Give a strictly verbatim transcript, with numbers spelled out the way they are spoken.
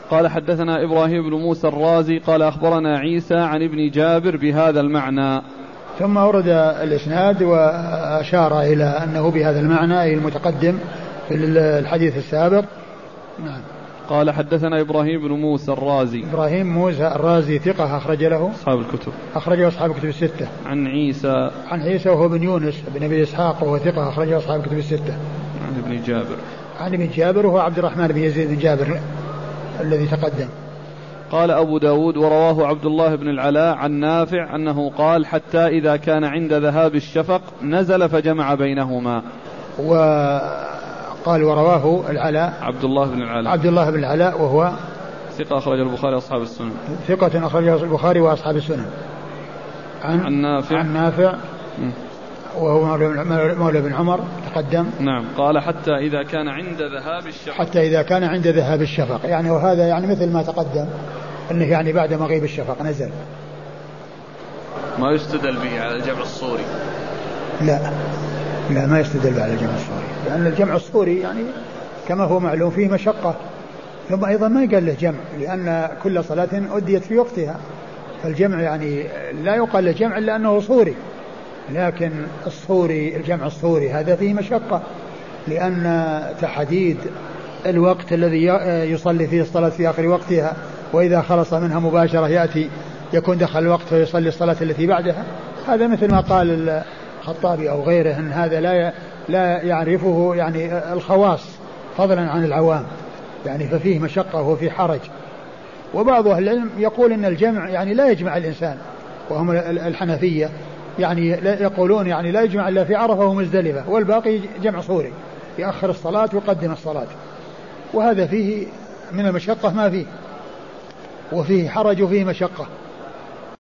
قال حدثنا إبراهيم بن موسى الرازي قال أخبرنا عيسى عن ابن جابر بهذا المعنى. ثم أورد الإسناد وأشار إلى أنه بهذا المعنى أي المتقدم في الحديث السابق. نعم. قال حدثنا إبراهيم بن موسى الرازي. إبراهيم موسى الرازي ثقة أخرج له أصحاب الكتب. أخرجه أصحاب الكتب الستة. عن عيسى. عن عيسى وهو بن يونس بن أبي إسحاق وهو ثقة أخرجه أصحاب الكتب الستة. عن ابن جابر. عن ابن جابر وهو عبد الرحمن بن يزيد بن جابر الذي تقدم. قال أبو داود ورواه عبد الله بن العلاء عن نافع أنه قال حتى إذا كان عند ذهاب الشفق نزل فجمع بينهما. وقال ورواه العلاء عبد الله بن العلاء عبد الله بن العلاء وهو ثقة أخرج البخاري وأصحاب السنن. ثقة أخرج البخاري وأصحاب السنن. عن, عن نافع عن نافع م. وهو مولى بن عمر تقدم. نعم. قال حتى إذا كان عند ذهاب الشفق. حتى إذا كان عند ذهاب الشفق يعني وهذا يعني مثل ما تقدم أنه يعني بعد مغيب الشفق نزل. ما يستدل به على الجمع الصوري. لا لا ما يستدل به على الجمع الصوري لأن الجمع الصوري يعني كما هو معلوم فيه مشقة. ثم أيضا ما يقال له جمع لأن كل صلاة أديت في وقتها فالجمع يعني لا يقال له جمع إلا أنه صوري. لكن الصوري الجمع الصوري هذا فيه مشقة لأن تحديد الوقت الذي يصلي فيه الصلاة في آخر وقتها وإذا خلص منها مباشرة يأتي يكون دخل الوقت فيصلي الصلاة التي بعدها. هذا مثل ما قال الخطابي أو غيره أن هذا لا لا يعرفه يعني الخواص فضلا عن العوام يعني ففيه مشقة وفيه حرج. وبعض أهل العلم يقول أن الجمع يعني لا يجمع الإنسان وهم الحنفية يعني لا يقولون يعني لا يجمع إلا في عرفة ومزدلفة والباقي جمع صوري يأخر الصلاة ويقدم الصلاة. وهذا فيه من المشقة ما فيه وفيه حرج وفيه مشقة.